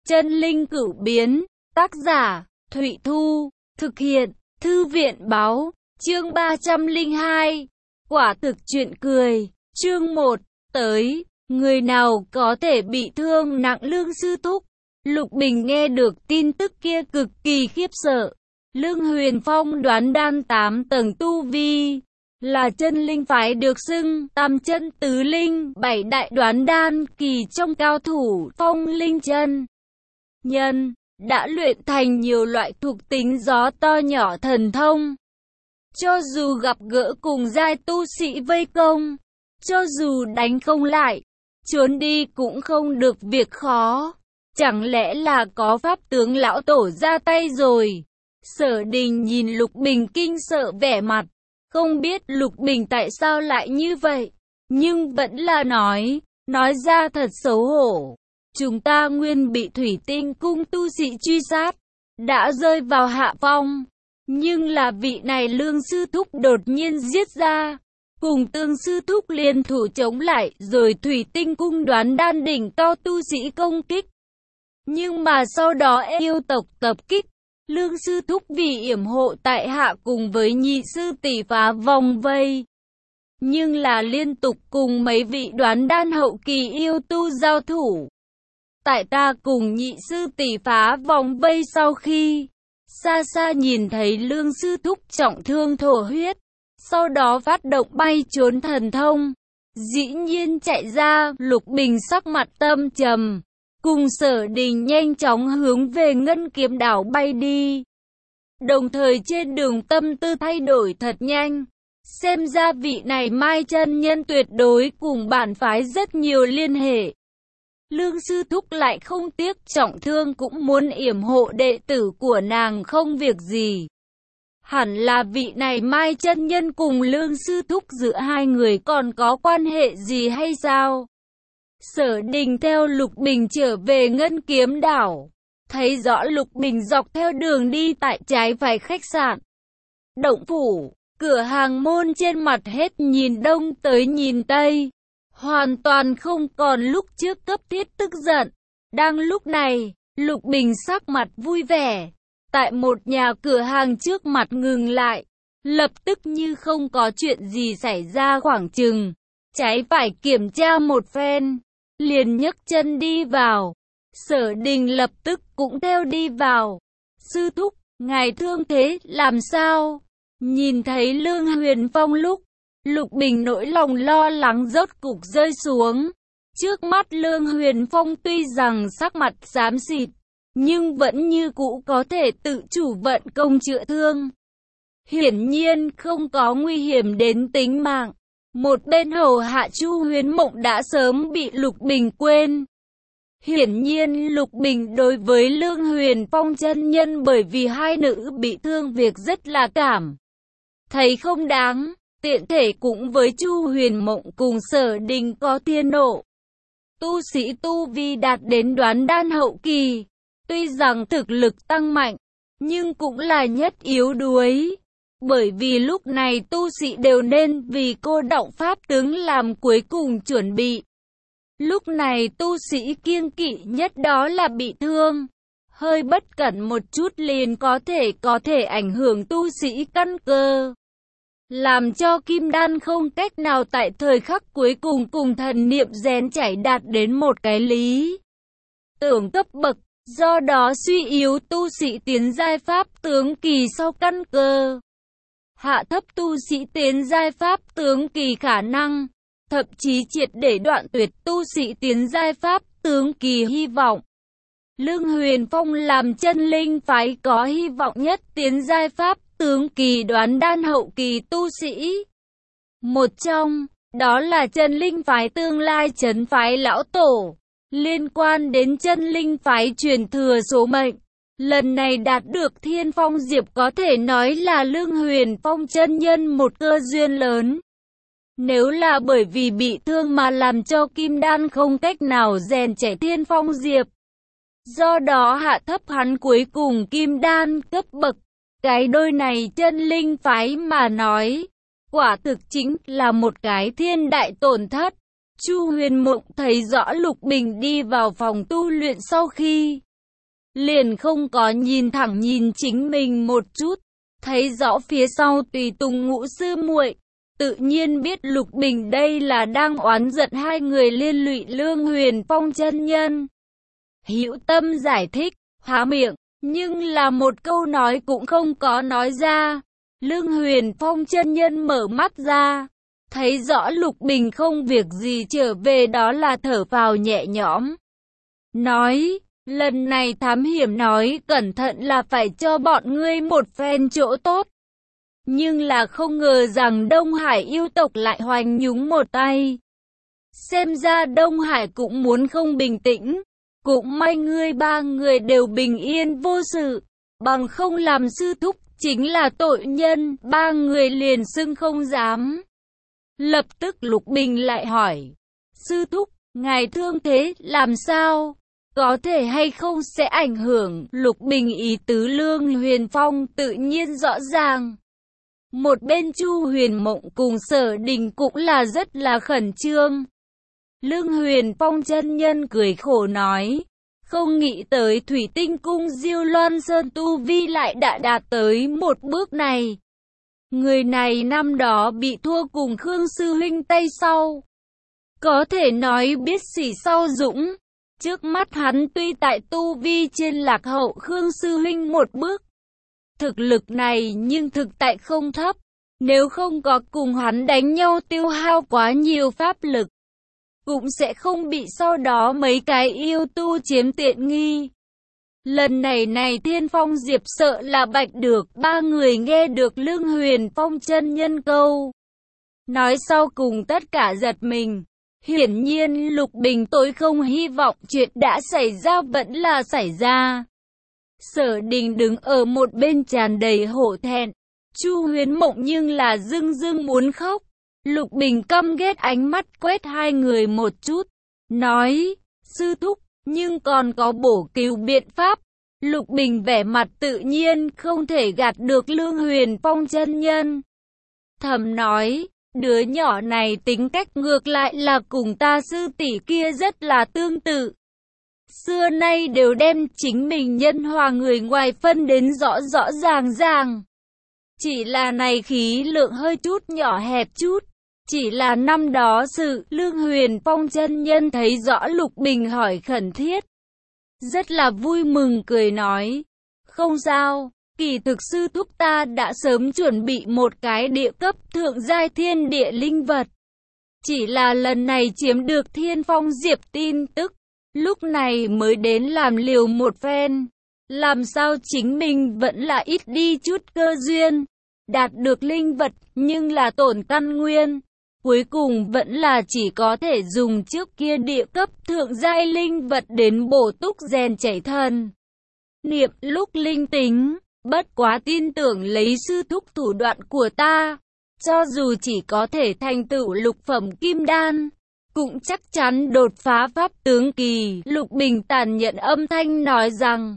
Chân linh cửu biến, tác giả, Thụy Thu, thực hiện, Thư viện báo, chương 302, quả thực chuyện cười, chương 1, tới, người nào có thể bị thương nặng Lương sư thúc. Lục Bình nghe được tin tức kia cực kỳ khiếp sợ. Lương Huyền Phong đoán đan 8 tầng tu vi, là chân linh phái được xưng tam chân tứ linh, 7 đại đoán đan kỳ trong cao thủ phong linh chân nhân, đã luyện thành nhiều loại thuộc tính gió to nhỏ thần thông. Cho dù gặp gỡ cùng giai tu sĩ vây công, cho dù đánh không lại, trốn đi cũng không được việc khó. Chẳng lẽ là có pháp tướng lão tổ ra tay rồi? Sở Đình nhìn Lục Bình kinh sợ vẻ mặt, không biết Lục Bình tại sao lại như vậy, nhưng vẫn là nói ra thật xấu hổ. Chúng ta nguyên bị Thủy Tinh cung tu sĩ truy sát, đã rơi vào hạ phong, nhưng là vị này Lương sư thúc đột nhiên giết ra, cùng Tương sư thúc liên thủ chống lại, rồi Thủy Tinh cung đoán đan đỉnh cao tu sĩ công kích. Nhưng mà sau đó yêu tộc tập kích, Lương sư thúc vì yểm hộ tại hạ cùng với nhị sư tỷ phá vòng vây, nhưng là liên tục cùng mấy vị đoán đan hậu kỳ yêu tu giao thủ. Tại ta cùng nhị sư tỷ phá vòng vây sau khi xa xa nhìn thấy Lương sư thúc trọng thương thổ huyết, sau đó phát động bay trốn thần thông, dĩ nhiên chạy ra. Lục Bình sắc mặt tâm trầm, cùng Sở Đình nhanh chóng hướng về Ngân Kiếm đảo bay đi. Đồng thời trên đường tâm tư thay đổi thật nhanh. Xem ra vị này Mai chân nhân tuyệt đối cùng bản phái rất nhiều liên hệ. Lương sư thúc lại không tiếc trọng thương cũng muốn yểm hộ đệ tử của nàng không việc gì. Hẳn là vị này Mai chân nhân cùng Lương sư thúc giữa hai người còn có quan hệ gì hay sao? Sở Đình theo Lục Bình trở về Ngân Kiếm đảo, thấy rõ Lục Bình dọc theo đường đi tại trái phải khách sạn, động phủ, cửa hàng môn trên mặt hết nhìn đông tới nhìn tây, hoàn toàn không còn lúc trước cấp thiết tức giận. Đang lúc này, Lục Bình sắc mặt vui vẻ, tại một nhà cửa hàng trước mặt ngừng lại, lập tức như không có chuyện gì xảy ra, khoảng chừng trái phải kiểm tra một phen, liền nhấc chân đi vào. Sở Đình lập tức cũng theo đi vào. Sư thúc, ngài thương thế làm sao? Nhìn thấy Lương Huyền Phong lúc, Lục Bình nỗi lòng lo lắng rốt cục rơi xuống. Trước mắt Lương Huyền Phong tuy rằng sắc mặt xám xịt, nhưng vẫn như cũ có thể tự chủ vận công chữa thương. Hiển nhiên không có nguy hiểm đến tính mạng. Một bên hầu hạ Chu Huyến Mộng đã sớm bị Lục Bình quên. Hiển nhiên Lục Bình đối với Lương Huyền Phong chân nhân bởi vì hai nữ bị thương việc rất là cảm thấy không đáng. Tiện thể cũng với Chu Huyền Mộng cùng Sở Đình có thiên nộ tu sĩ tu vi đạt đến đoán đan hậu kỳ, tuy rằng thực lực tăng mạnh, nhưng cũng là nhất yếu đuối. Bởi vì lúc này tu sĩ đều nên vì cô động pháp tướng làm cuối cùng chuẩn bị. Lúc này tu sĩ kiêng kỵ nhất đó là bị thương. Hơi bất cẩn một chút liền có thể ảnh hưởng tu sĩ căn cơ, làm cho kim đan không cách nào tại thời khắc cuối cùng cùng thần niệm rèn chảy đạt đến một cái lý tưởng cấp bậc. Do đó suy yếu tu sĩ tiến giai pháp tướng kỳ sau căn cơ, hạ thấp tu sĩ tiến giai pháp tướng kỳ khả năng, thậm chí triệt để đoạn tuyệt tu sĩ tiến giai pháp tướng kỳ hy vọng. Lương Huyền Phong làm chân linh phái có hy vọng nhất tiến giai pháp tướng kỳ đoán đan hậu kỳ tu sĩ. Một trong, đó là chân linh phái tương lai trấn phái lão tổ. Liên quan đến chân linh phái truyền thừa số mệnh, lần này đạt được Thiên Phong Diệp có thể nói là Lương Huyền Phong chân nhân một cơ duyên lớn. Nếu là bởi vì bị thương mà làm cho kim đan không cách nào rèn chảy Thiên Phong Diệp, do đó hạ thấp hắn cuối cùng kim đan cấp bậc, cái đôi này chân linh phái mà nói, quả thực chính là một cái thiên đại tổn thất. Chu Huyền Mộng thấy rõ Lục Bình đi vào phòng tu luyện sau khi liền không có nhìn thẳng nhìn chính mình một chút, thấy rõ phía sau tùy tùng Ngũ sư muội, tự nhiên biết Lục Bình đây là đang oán giận hai người liên lụy Lương Huyền Phong chân nhân. Hữu tâm giải thích, há miệng, nhưng là một câu nói cũng không có nói ra. Lương Huyền Phong chân nhân mở mắt ra, thấy rõ Lục Bình không việc gì trở về, đó là thở phào nhẹ nhõm. Nói, lần này thám hiểm nói cẩn thận là phải cho bọn ngươi một phen chỗ tốt. Nhưng là không ngờ rằng Đông Hải yêu tộc lại hoành nhúng một tay. Xem ra Đông Hải cũng muốn không bình tĩnh. Cũng may ngươi ba người đều bình yên vô sự, bằng không làm sư thúc chính là tội nhân, ba người liền xưng không dám. Lập tức Lục Bình lại hỏi, sư thúc, ngài thương thế làm sao? Có thể hay không sẽ ảnh hưởng? Lục Bình ý tứ Lương Huyền Phong tự nhiên rõ ràng. Một bên Chu Huyền Mộng cùng Sở Đình cũng là rất là khẩn trương. Lương Huyền Phong chân nhân cười khổ nói, không nghĩ tới Thủy Tinh Cung Diêu Loan Sơn tu vi lại đã đạt tới một bước này. Người này năm đó bị thua cùng Khương sư huynh tay sau, có thể nói biết xỉ sau dũng. Trước mắt hắn tuy tại tu vi trên lạc hậu Khương sư huynh một bước, thực lực này nhưng thực tại không thấp. Nếu không có cùng hắn đánh nhau tiêu hao quá nhiều pháp lực, cũng sẽ không bị sau đó mấy cái yêu tu chiếm tiện nghi. Lần này Thiên Phong Diệp sợ là bạch được, ba người nghe được Lương Huyền Phong chân nhân câu nói sau cùng tất cả giật mình. Hiển nhiên Lục Bình tối không hy vọng chuyện đã xảy ra vẫn là xảy ra. Sở Đình đứng ở một bên tràn đầy hổ thẹn, Chu Huyền Mộng nhưng là rưng rưng muốn khóc. Lục Bình căm ghét ánh mắt quét hai người một chút, nói, sư thúc, nhưng còn có bổ cứu biện pháp. Lục Bình vẻ mặt tự nhiên không thể gạt được Lương Huyền Phong chân nhân. Thầm nói, đứa nhỏ này tính cách ngược lại là cùng ta sư tỷ kia rất là tương tự. Xưa nay đều đem chính mình nhân hòa người ngoài phân đến rõ rõ ràng ràng. Chỉ là này khí lượng hơi chút nhỏ hẹp chút. Chỉ là năm đó sự Lương Huyền Phong chân nhân thấy rõ Lục Bình hỏi khẩn thiết, rất là vui mừng cười nói, không sao, kỳ thực sư thúc ta đã sớm chuẩn bị một cái địa cấp thượng giai thiên địa linh vật. Chỉ là lần này chiếm được Thiên Phong Diệp tin tức, lúc này mới đến làm liều một phen. Làm sao chính mình vẫn là ít đi chút cơ duyên, đạt được linh vật nhưng là tổn căn nguyên. Cuối cùng vẫn là chỉ có thể dùng trước kia địa cấp thượng giai linh vật đến bổ túc rèn chảy thần niệm lúc linh tính. Bất quá tin tưởng lấy sư thúc thủ đoạn của ta, cho dù chỉ có thể thành tựu lục phẩm kim đan, cũng chắc chắn đột phá pháp tướng kỳ. Lục Bình tàn nhẫn âm thanh nói rằng,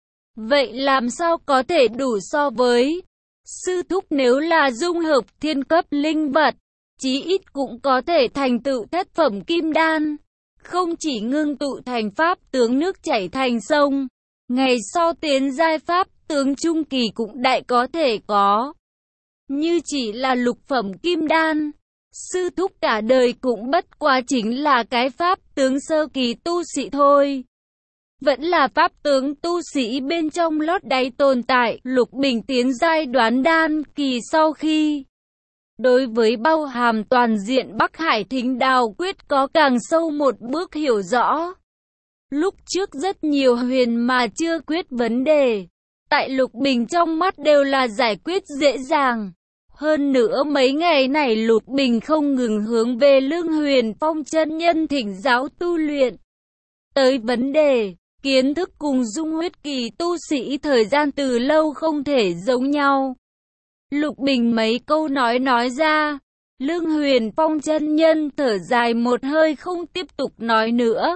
vậy làm sao có thể đủ so với sư thúc? Nếu là dung hợp thiên cấp linh vật, chí ít cũng có thể thành tựu thất phẩm kim đan, không chỉ ngưng tụ thành pháp tướng nước chảy thành sông, ngày sau tiến giai pháp tướng trung kỳ cũng đại có thể có. Như chỉ là lục phẩm kim đan, sư thúc cả đời cũng bất quá chính là cái pháp tướng sơ kỳ tu sĩ thôi. Vẫn là pháp tướng tu sĩ bên trong lót đáy tồn tại. Lục Bình tiến giai đoán đan kỳ sau khi đối với bao hàm toàn diện Bắc Hải Thính Đào Quyết có càng sâu một bước hiểu rõ. Lúc trước rất nhiều huyền mà chưa quyết vấn đề, tại Lục Bình trong mắt đều là giải quyết dễ dàng. Hơn nữa mấy ngày này Lục Bình không ngừng hướng về Lương Huyền Phong chân nhân thỉnh giáo tu luyện. Tới vấn đề, kiến thức cùng dung huyết kỳ tu sĩ thời gian từ lâu không thể giống nhau. Lục Bình mấy câu nói ra, Lương Huyền Phong chân nhân thở dài một hơi không tiếp tục nói nữa.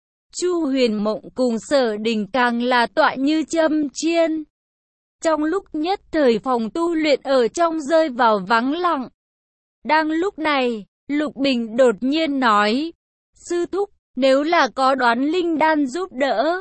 Chu Huyền Mộng cùng Sở Đình càng là tọa như châm chiên. Trong lúc nhất thời phòng tu luyện ở trong rơi vào vắng lặng. Đang lúc này, Lục Bình đột nhiên nói, sư thúc, nếu là có đoán linh đan giúp đỡ,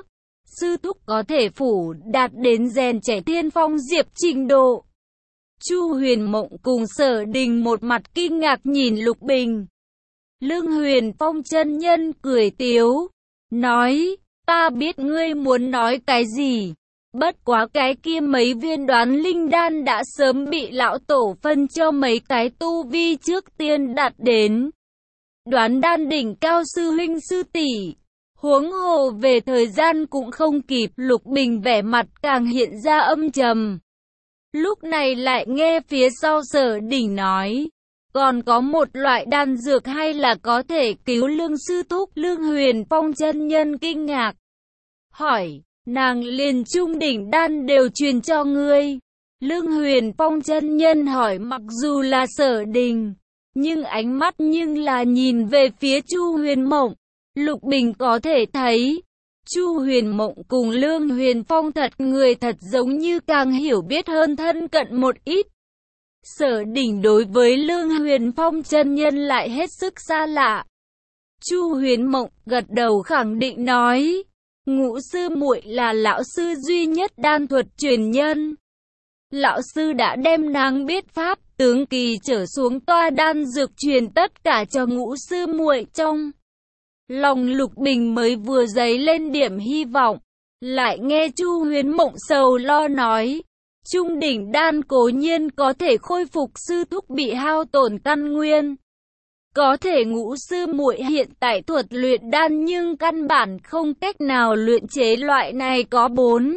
sư thúc có thể phủ đạt đến rèn trẻ tiên phong diệp trình độ. Chu Huyền Mộng cùng Sở Đình một mặt kinh ngạc nhìn Lục Bình. Lương Huyền Phong chân nhân cười tiếu, nói, ta biết ngươi muốn nói cái gì. Bất quá cái kia mấy viên đoán linh đan đã sớm bị lão tổ phân cho mấy cái tu vi trước tiên đạt đến đoán đan đỉnh cao sư huynh sư tỷ. Huống hồ về thời gian cũng không kịp. Lục Bình vẻ mặt càng hiện ra âm trầm. Lúc này lại nghe phía sau Sở Đình nói, còn có một loại đan dược hay là có thể cứu Lương sư thúc. Lương Huyền Phong chân nhân kinh ngạc, hỏi, nàng liền trung đỉnh đan đều truyền cho ngươi. Lương Huyền Phong chân nhân hỏi mặc dù là Sở Đình, nhưng ánh mắt nhưng là nhìn về phía Chu Huyền Mộng. Lục Bình có thể thấy, Chu Huyền Mộng cùng Lương Huyền Phong người thật giống như càng hiểu biết hơn thân cận một ít. Sở Đình đối với Lương Huyền Phong chân nhân lại hết sức xa lạ. Chu Huyền Mộng gật đầu khẳng định nói, Ngũ sư muội là lão sư duy nhất đan thuật truyền nhân. Lão sư đã đem nàng biết pháp tướng kỳ trở xuống toa đan dược truyền tất cả cho Ngũ sư muội. Trong lòng Lục Bình mới vừa dấy lên điểm hy vọng, lại nghe Chu Huyền Mộng sầu lo nói, trung đỉnh đan cố nhiên có thể khôi phục sư thúc bị hao tổn căn nguyên. Có thể Ngũ sư muội hiện tại thuật luyện đan nhưng căn bản không cách nào luyện chế loại này có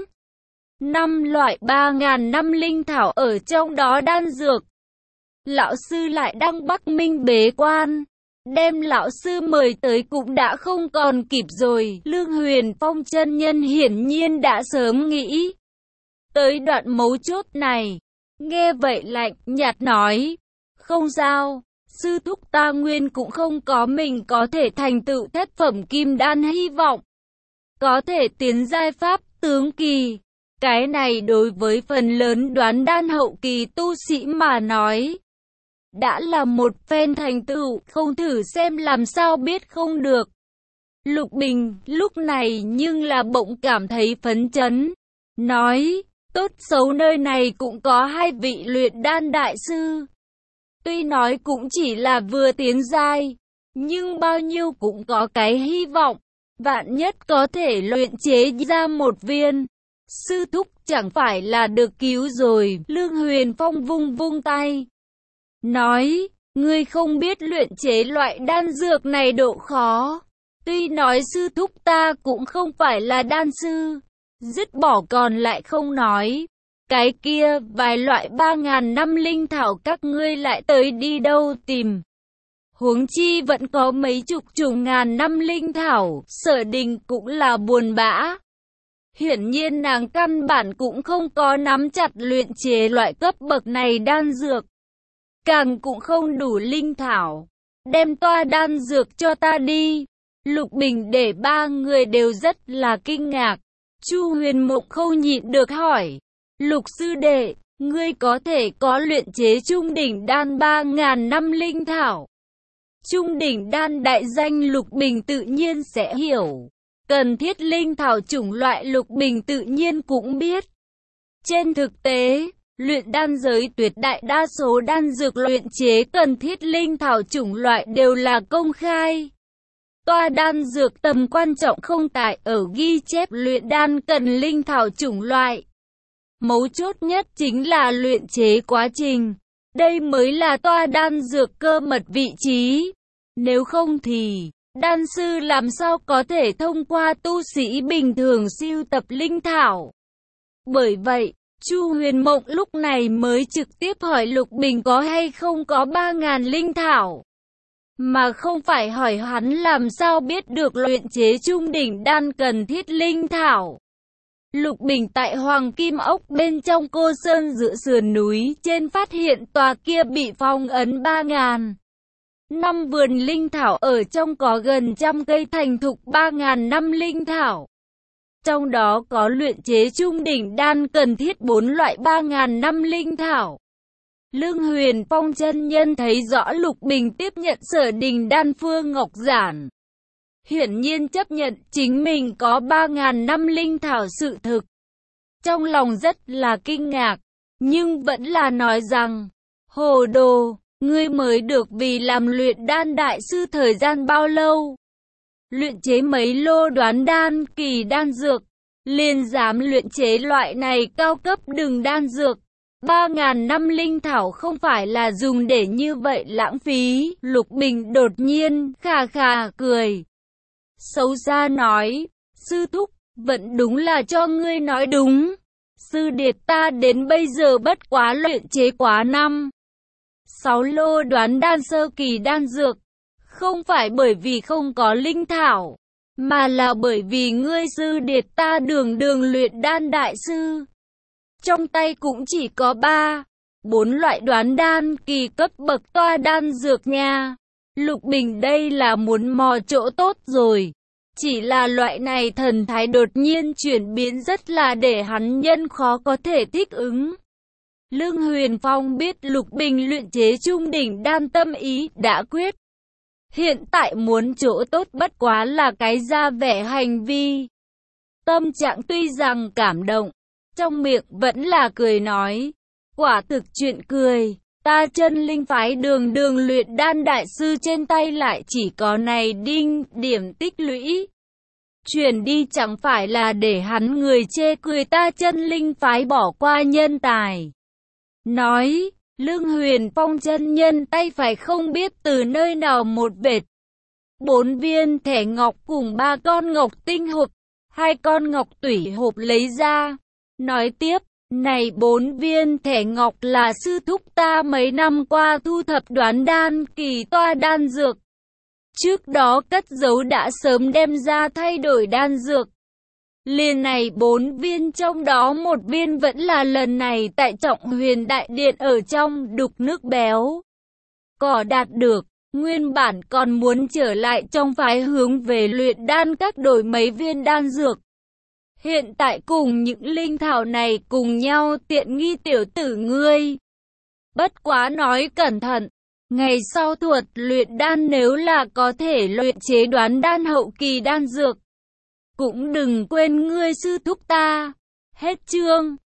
4-5 loại 3.000 năm linh thảo ở trong đó đan dược. Lão sư lại đang Bắc Minh bế quan, đem lão sư mời tới cũng đã không còn kịp rồi. Lương Huyền Phong chân nhân hiển nhiên đã sớm nghĩ tới đoạn mấu chốt này. Nghe vậy lạnh nhạt nói, không sao, sư thúc ta nguyên cũng không có mình có thể thành tựu thất phẩm kim đan hy vọng, có thể tiến giai pháp tướng kỳ. Cái này đối với phần lớn đoán đan hậu kỳ tu sĩ mà nói, đã là một phen thành tựu, không thử xem làm sao biết không được. Lục Bình lúc này nhưng là bỗng cảm thấy phấn chấn, nói, tốt xấu nơi này cũng có 2 vị luyện đan đại sư. Tuy nói cũng chỉ là vừa tiến giai, nhưng bao nhiêu cũng có cái hy vọng, vạn nhất có thể luyện chế ra một viên, sư thúc chẳng phải là được cứu rồi. Lương Huyền Phong vung vung tay, nói, ngươi không biết luyện chế loại đan dược này độ khó. Tuy nói sư thúc ta cũng không phải là đan sư, dứt bỏ còn lại không nói. Cái kia vài loại 3.000 năm linh thảo các ngươi lại tới đi đâu tìm. Huống chi vẫn có mấy chục chủng ngàn năm linh thảo. Sở Đình cũng là buồn bã. Hiển nhiên nàng căn bản cũng không có nắm chặt luyện chế loại cấp bậc này đan dược, càng cũng không đủ linh thảo. Đem toa đan dược cho ta đi. Lục Bình để 3 người đều rất là kinh ngạc. Chu Huyền Mộng không nhịn được hỏi, Lục sư đệ, ngươi có thể có luyện chế trung đỉnh đan 3.000 năm linh thảo. Trung đỉnh đan đại danh Lục Bình tự nhiên sẽ hiểu. Cần thiết linh thảo chủng loại Lục Bình tự nhiên cũng biết. Trên thực tế, luyện đan giới tuyệt đại đa số đan dược luyện chế cần thiết linh thảo chủng loại đều là công khai. Toa đan dược tầm quan trọng không tại ở ghi chép luyện đan cần linh thảo chủng loại. Mấu chốt nhất chính là luyện chế quá trình. Đây mới là toa đan dược cơ mật vị trí. Nếu không thì, đan sư làm sao có thể thông qua tu sĩ bình thường sưu tập linh thảo. Bởi vậy, Chu Huyền Mộng lúc này mới trực tiếp hỏi Lục Bình có hay không có 3.000 linh thảo, mà không phải hỏi hắn làm sao biết được luyện chế trung đỉnh đan cần thiết linh thảo. Lục Bình tại Hoàng Kim Ốc bên trong Cô Sơn giữa sườn núi trên phát hiện tòa kia bị phong ấn 3.000 năm vườn linh thảo, ở trong có gần 100 cây thành thục 3.000 năm linh thảo. Trong đó có luyện chế trung đỉnh đan cần thiết 4 loại 3.000 năm linh thảo. Lương Huyền Phong chân nhân thấy rõ Lục Bình tiếp nhận Sở Đình đan phương ngọc giản, hiển nhiên chấp nhận chính mình có 3.000 năm linh thảo sự thực. Trong lòng rất là kinh ngạc, nhưng vẫn là nói rằng, hồ đồ, ngươi mới được vì làm luyện đan đại sư thời gian bao lâu? Luyện chế mấy lô đoán đan kỳ đan dược, liền dám luyện chế loại này cao cấp đừng đan dược. 3.000 năm linh thảo không phải là dùng để như vậy lãng phí. Lục Bình đột nhiên, khà khà cười. Xấu xa nói, sư thúc, vẫn đúng là cho ngươi nói đúng. Sư điệt ta đến bây giờ bất quá luyện chế quá 6 lô đoán đan sơ kỳ đan dược. Không phải bởi vì không có linh thảo, mà là bởi vì ngươi sư điệt ta đường luyện đan đại sư. Trong tay cũng chỉ có 4 loại đoán đan kỳ cấp bậc toa đan dược nha. Lục Bình đây là muốn mò chỗ tốt rồi. Chỉ là loại này thần thái đột nhiên chuyển biến rất là để hắn nhân khó có thể thích ứng. Lương Huyền Phong biết Lục Bình luyện chế trung đỉnh đan tâm ý đã quyết. Hiện tại muốn chỗ tốt bất quá là cái ra vẻ hành vi. Tâm trạng tuy rằng cảm động, trong miệng vẫn là cười nói. Quả thực chuyện cười, ta chân linh phái đường luyện đan đại sư trên tay lại chỉ có này đinh điểm tích lũy. Chuyển đi chẳng phải là để hắn người chê cười ta chân linh phái bỏ qua nhân tài. Nói, Lương Huyền Phong chân nhân tay phải không biết từ nơi nào một vệt. 4 viên thẻ ngọc cùng 3 con ngọc tinh hộp, 2 con ngọc tủy hộp lấy ra. Nói tiếp, này 4 viên thẻ ngọc là sư thúc ta mấy năm qua thu thập đoán đan kỳ toa đan dược. Trước đó cất giấu đã sớm đem ra thay đổi đan dược. Liền này 4 viên trong đó 1 viên vẫn là lần này tại Trọng Huyền Đại Điện ở trong đục nước béo cỏ đạt được. Nguyên bản còn muốn trở lại trong phái hướng về luyện đan các đổi mấy viên đan dược. Hiện tại cùng những linh thảo này cùng nhau tiện nghi tiểu tử ngươi. Bất quá nói cẩn thận, ngày sau thuật luyện đan nếu là có thể luyện chế đoán đan hậu kỳ đan dược, cũng đừng quên ngươi sư thúc ta. Hết chương.